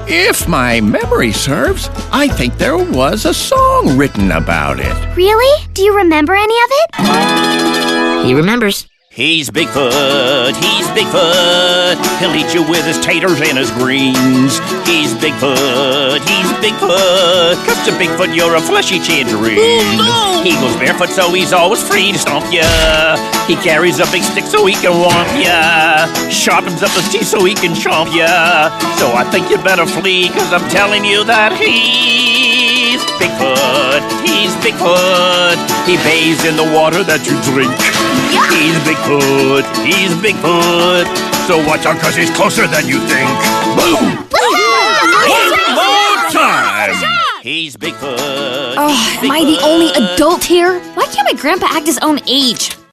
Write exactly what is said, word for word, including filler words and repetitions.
If my memory serves, I think there was a song written about it. Really? Do you remember any of it? He remembers. He's Bigfoot, he's Bigfoot. He'll eat you with his taters and his greens. He's Bigfoot, he's Bigfoot. 'Cause to Bigfoot you're a fleshy tangerine. Oh, no! He goes barefoot so he's always free to stomp ya. He carries a big stick so he can whomp ya. Sharpens up his teeth so he can chomp ya. So I think you better flee, 'cause I'm telling you that he's Bigfoot, he's Bigfoot. He bathes in the water that you drink. He's Bigfoot, he's Bigfoot. So watch out, 'cause he's closer than you think. Boom! One more time! He's Bigfoot. Oh, he's am I the Bigfoot. only adult here? Why can't my grandpa act his own age?